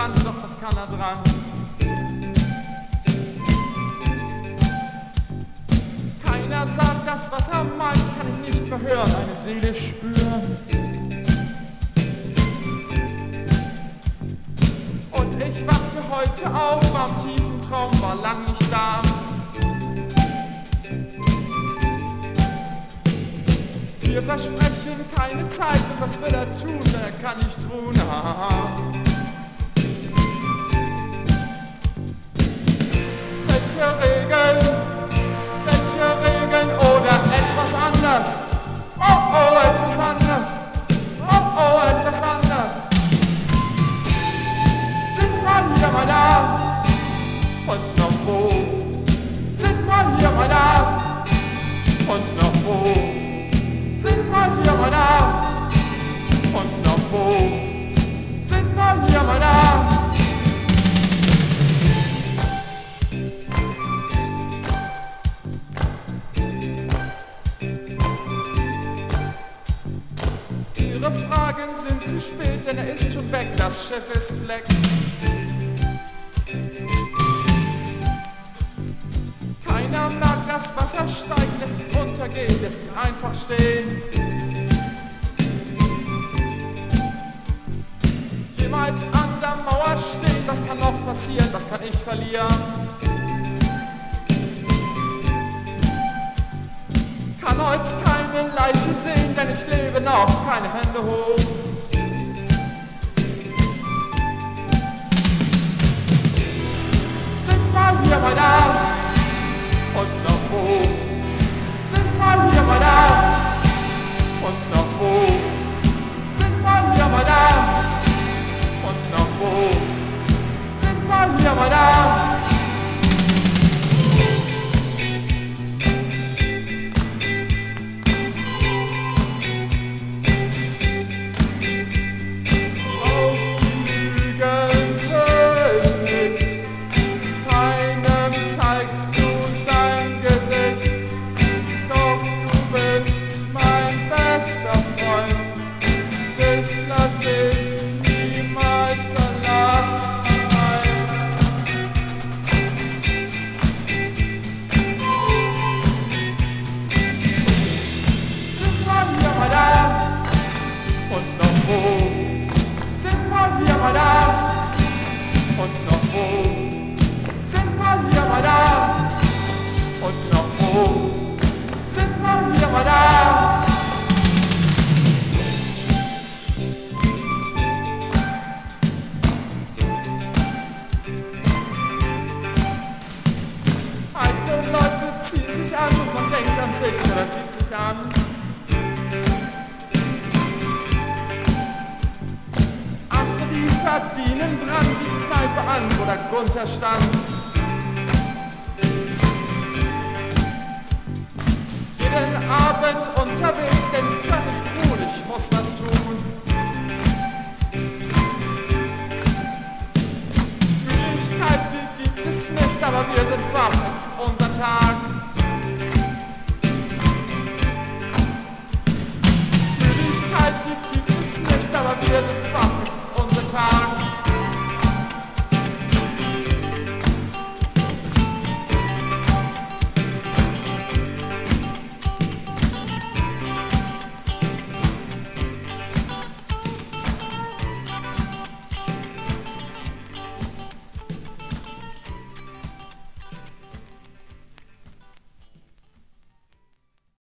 dran, doch was kann er dran? Keiner sagt das, was er meint, kann ich nicht mehr hören, eine Seele spüren. Und ich wachte heute auf, war im tiefen Traum, war lang nicht da. Wir versprechen keine Zeit, und was will er tun, er kann nicht ruhen. Welche Regeln oder etwas anders? Oh, oh, etwas anders. Oh, oh, etwas anders. Sind mal hier, mal da. Und noch wo? Sind mal hier, mal da. Und noch wo? Sind mal hier, mal da. Und noch wo? Sind mal hier, mal da. Ihre Fragen sind zu spät, denn er ist schon weg, das Schiff ist leck. Keiner mag das Wasser steigen, lässt es untergehen, lässt ihn einfach stehen. Jemals an der Mauer stehen, was kann noch passieren, was kann ich verlieren? Kann heute keine Leichen sehen, denn ich lebe noch, keine Hände hoch. Sind mal hier, mal da. Und noch wo? Sind mal hier, mal da. Und noch wo? Sind mal hier, mal da. Und noch wo? Sind mal hier, mal da. Oder sieht sich an. Andere, die verdienen dran, sieht die Kneipe an, wo der Gunther stand. Jeden Abend unterwegs